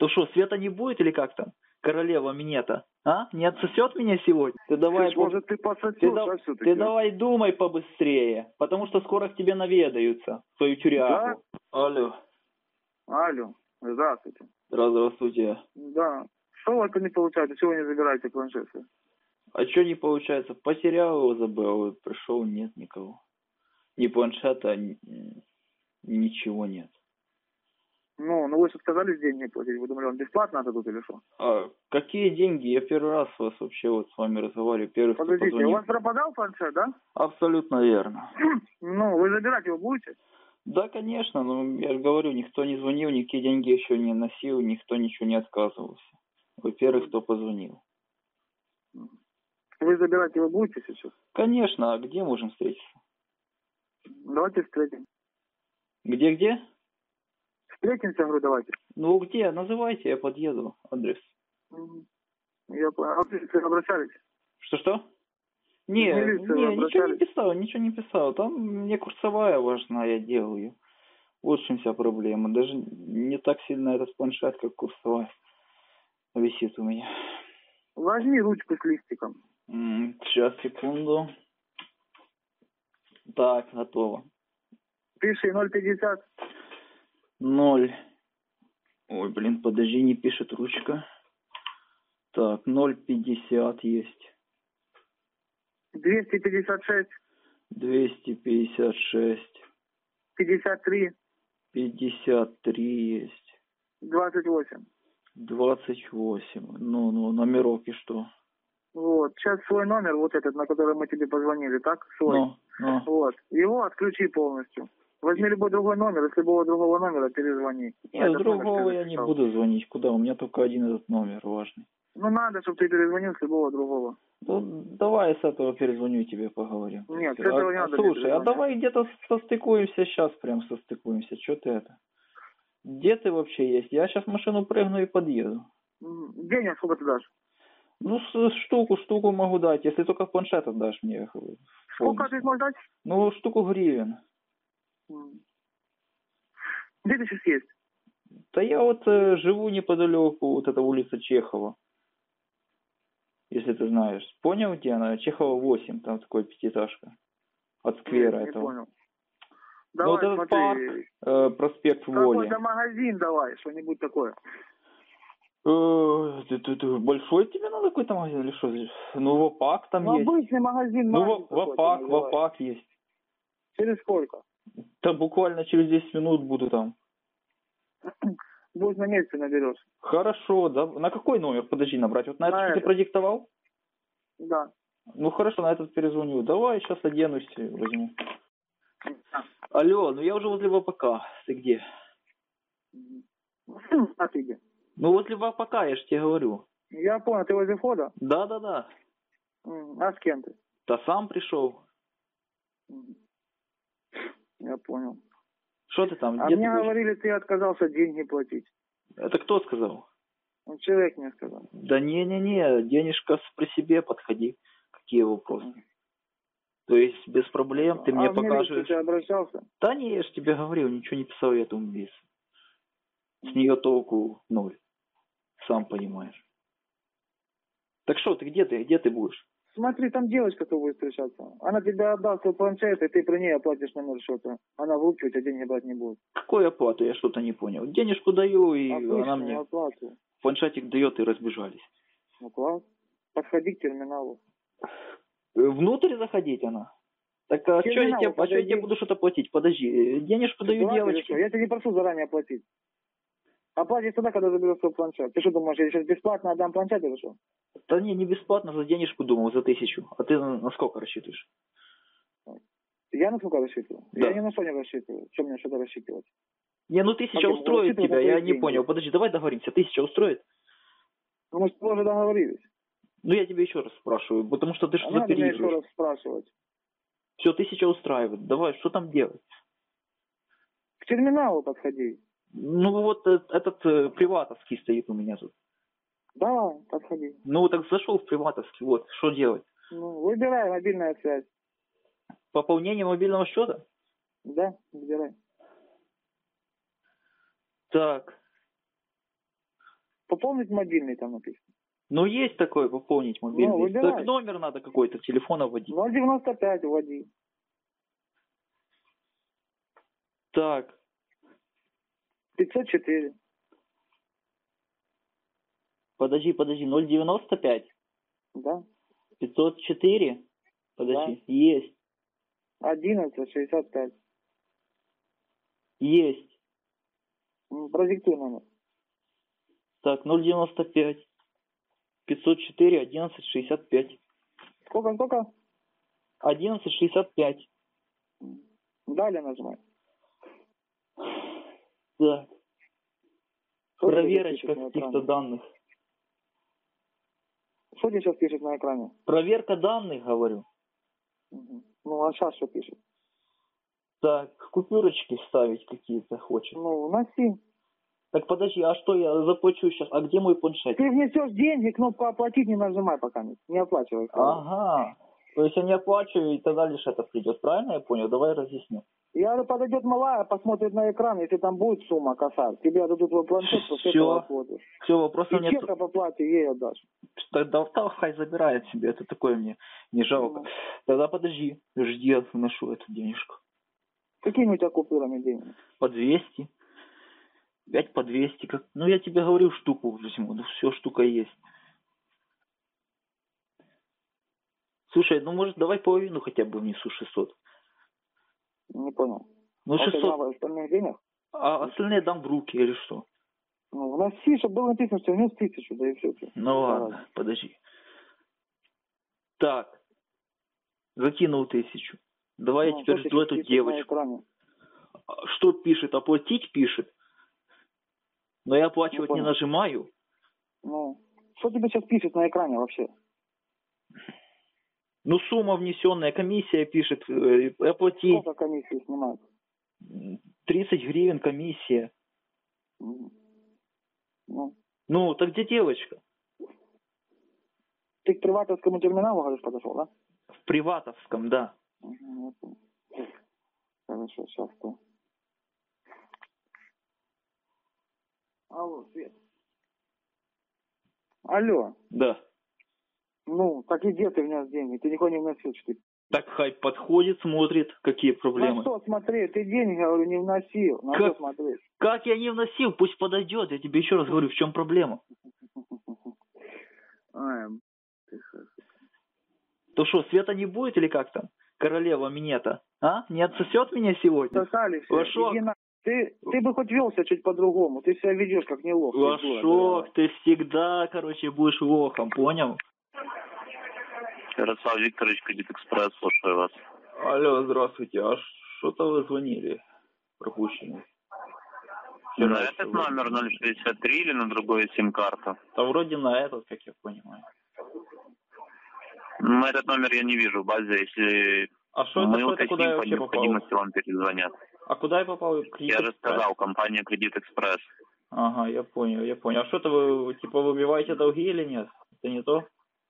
То что, света не будет или как там? Королева минета. А? Не отсосет меня сегодня? Ты давай... Может, ты пососешь, а все-таки? Ты давай думай побыстрее, потому что скоро к тебе наведаются, в твою тюрягу. Да? Алло. Алло. Здравствуйте. Здравствуйте. Да. Что у вас не получается? Чего вы не забираете планшет? А что не получается? Потерял его, забыл, пришел, нет никого. Ни планшета, ничего нет. Ну вы же отказались деньги платить. Вы думали, он бесплатно отдадут или что? А какие деньги? Я первый раз вас вообще вот с вами разговариваю. Первый, кто Подождите, позвонил. у вас пропадал планшет, да? Абсолютно верно. Ну, вы забирать его будете? Да, конечно, но я же говорю, никто не звонил, никакие деньги еще не носил, никто ничего не отказывался. Вы первый, кто позвонил. Вы забирать его будете сейчас? Конечно, а где можем встретиться? Давайте встретимся. Где? Встретимся, говорю, давайте. Ну где? Называйте, я подъеду. Адрес. Я понял. А вы обращались? Что? Ничего не писал. Там мне курсовая важна, я делаю. Вот в чем вся проблема. Даже не так сильно этот планшет, как курсовая висит у меня. Возьми ручку с листиком. Сейчас, секунду. Так, готово. Пиши 0,50. 0. Ой, блин, подожди, не пишет ручка. Так, 0,50 есть. 256. 256. 53. 53 есть. 28. 28. Ну, номерок и что? Вот. Сейчас свой номер, вот этот, на который мы тебе позвонили, так? Свой. Ну. Вот. Его отключи полностью. Возьми любой другой номер, из любого другого номера перезвони. Нет, с другого я не буду звонить. Куда? У меня только один этот номер важный. Ну, надо, чтобы ты перезвонил с любого другого. Ну, давай с этого перезвоню тебе, поговорим. Нет, с этого не надо. Слушай, а давай где-то состыкуемся сейчас, прям состыкуемся. Что ты это? Где ты вообще есть? Я сейчас в машину прыгну и подъеду. Денег сколько ты дашь? Ну, штуку могу дать, если только планшет отдашь мне. Сколько ты можешь дать? Ну, штуку гривен. Где ты сейчас есть? Да я вот живу неподалеку, вот эта улица Чехова. Если ты знаешь. Понял, где она? Чехова 8, там такой пятиэтажка. От сквера Нет, этого. Не понял. Давай, ну, вот этот смотри. Парк, проспект Воли. Какой-то магазин давай, что-нибудь такое. Большой тебе надо какой-то магазин или что? Ну, ВАПАК там есть. Обычный магазин. Ну, ВАПАК есть. Через сколько? Да буквально через 10 минут буду там. Будешь на месте наберешь. Хорошо, да. На какой номер? Подожди, набрать. Вот на этот, что ты продиктовал? Да. Ну, хорошо, на этот перезвоню. Давай, сейчас оденусь и возьму. Алло, ну я уже возле ВАПАК. Ты где? А ты где? Ну, возле ВАПАК, я же тебе говорю. Я понял, ты возле входа? Да. А с кем ты? Да сам пришел. Я понял. Что ты там? А мне говорили, ты отказался деньги платить. Это кто сказал? Человек мне сказал. Да не, денежка при себе, подходи. Какие вопросы? То есть без проблем, ты мне покажешь. Ты обращался? Да не, я же тебе говорил, ничего не писал я этому без. С нее толку 0. Сам понимаешь. Так что ты, где ты будешь? Смотри, там девочка, кто будет встречаться. Она тебе отдаст свой планшет, и ты при ней оплатишь номер счета. Она в руки у тебя деньги брать не будет. Какую оплату? Я что-то не понял. Денежку даю, и обычную она мне оплату. Планшетик дает, и разбежались. Ну класс. Подходи к терминалу. Внутрь заходить она? Так а что я тебе буду что-то платить? Подожди, денежку даю девочке. Я тебя не прошу заранее платить. Оплатишь тогда, когда заберешь свой планшет. Ты что думаешь, я сейчас бесплатно отдам планшет или что? Да не бесплатно, за денежку думал, за 1000. А ты на сколько рассчитываешь? Я на сколько рассчитываю? Да. Я ни на что не рассчитываю. Что мне что-то рассчитывать? Не, ну 1000 устроит тебя, я не понял. Подожди, давай договоримся. 1000 устроит? Ну, мы уже договорились. Ну, я тебе еще раз спрашиваю, потому что ты же запереживаешь. Надо мне еще раз спрашивать. Все, 1000 устраивает. Давай, что там делать? К терминалу подходи. Ну, вот этот приватовский стоит у меня тут. Да, подходи. Ну, так зашел в приватовский, вот, что делать? Ну, выбирай мобильная связь. Пополнение мобильного счета? Да, выбирай. Так. Пополнить мобильный там написано. Ну, есть такое, пополнить мобильный. выбирай. Так номер надо какой-то, телефона вводить. 095 вводи. Так, 504. подожди, 095, Да. 504, подожди, есть, 1165. есть. Продиктуй номер. Так, 095, 504, 1165. Сколько? 1165. Далее нажимай. Так, Что тебе проверочка пишет на каких-то экране? данных. Что тебе сейчас пишет на экране? Проверка данных, говорю. Мгм. Ну, а сейчас что пишет? Так, купюрочки ставить какие-то хочет. Ну, носи. Так, подожди, а что я заплачу сейчас? А где мой планшет? Ты внесешь деньги, кнопку оплатить не нажимай пока. Не оплачивай. Ага. То есть я не оплачу, и тогда лишь это придет. Правильно я понял? Давай разъясню. Я говорю, подойдет малая, посмотрит на экран, если там будет сумма косарь. Тебе дадут твой планшет, после Всё. этого оплатишь. Все, вопросов И нет. чек по плате ей отдашь. Тогда хай забирает себе. Это такое мне не жалко. Ну. Тогда подожди. Жди, я вношу эту денежку. Какими у тебя купюрами деньги? По 200. 5 по 200. Как... Ну, я тебе говорил, штуку возьму. Ну, все, штука есть. Слушай, ну, может, давай половину хотя бы внесу 600. Не понял. Ну, А у тебя 600. мало остальных денег? А остальные дам в руки или что? Ну, вноси, чтобы было написано, что внес 1000, да и все. Ну, ладно, подожди. Так. Закинул 1000. Давай я теперь жду эту девочку. Что пишет? Оплатить пишет? Но я оплачивать не нажимаю. Ну, что тебе сейчас пишет на экране вообще? Ну, сумма внесенная, комиссия пишет, оплатить. Сколько комиссии снимают? 30 гривен комиссия. Ну. Ну, так где девочка? Ты к приватовскому терминалу, говоришь, подошел, да? В Приватовском, да. Хорошо, сейчас то. Алло, Свет. Алло. Да. Ну, так и где ты внес деньги? Ты никого не вносил, что ты? Так хай подходит, смотрит, какие проблемы. На что смотреть? Ты деньги, говорю, не вносил. На что смотреть? Как я не вносил? Пусть подойдет. Я тебе еще раз говорю, в чем проблема. Ай, То что, Света не будет или как там? Королева минета. А? Не отсосет меня сегодня? сосали все. Лошок. Ты бы хоть велся чуть по-другому. Ты себя ведешь как не лох. Лошок, ты всегда, короче, будешь лохом, понял? Ярослав Викторович, Кредит Экспресс, слушаю вас. Алло, здравствуйте. А что-то вы звонили? Пропущенный. На этот номер 063 или на другую сим-карту? Да вроде на этот, как я понимаю. На этот номер я не вижу в базе, если а что мы это, уточним, куда я по вообще необходимости попал? вам перезвонят. А куда я попал? Я же сказал, компания Кредит Экспресс. Ага, я понял. А что-то вы, типа, выбиваете долги или нет? Это не то?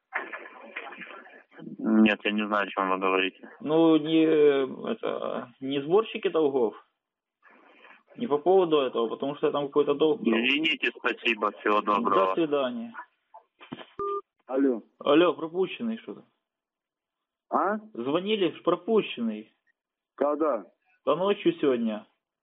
Нет, я не знаю, о чем вы говорите. Ну, не сборщики долгов. Не по поводу этого, потому что я там какой-то долг брал. Извините, спасибо, всего доброго. До свидания. Алло. Алло, пропущенный что-то. А? Звонили, пропущенный. Когда? Да ночью сегодня.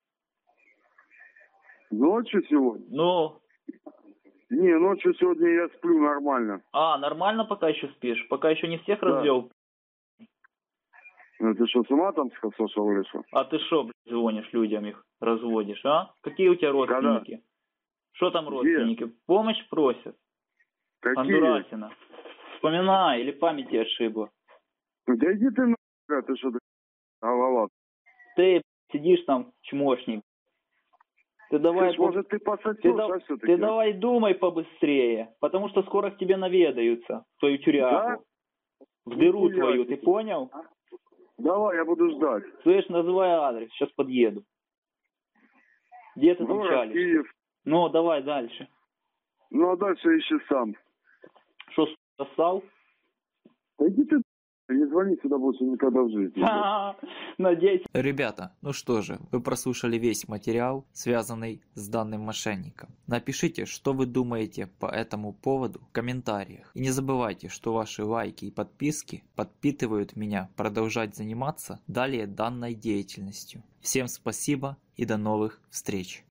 Ночью сегодня? Ну. Не, ночью сегодня я сплю нормально. А, нормально пока еще спишь? Пока еще не всех развел? Ну ты что, с ума там сошел или что? А ты что, блядь, звонишь людям, их разводишь, а? Какие у тебя родственники? Что там родственники? Помощь просят? Какие? Андурасина. Вспоминай, или памяти отшибло. Да иди ты нахуй, ты что, голова. Ты сидишь там, чмошник. Ты давай... Может, ты пососешь, а все-таки? Ты давай думай побыстрее, потому что скоро к тебе наведаются, в твою тюрягу. Да? В дыру твою, ты понял? Давай, я буду ждать. Слышь, называй адрес, сейчас подъеду. Где ты там чалишь? Киев. Ну, давай дальше. Ну, а дальше ищи сам. Что, сосал? Да иди ты Не звони сюда больше никогда в жизни. Надеюсь. Ребята, ну что же, вы прослушали весь материал, связанный с данным мошенником. Напишите, что вы думаете по этому поводу в комментариях. И не забывайте, что ваши лайки и подписки подпитывают меня продолжать заниматься далее данной деятельностью. Всем спасибо и до новых встреч.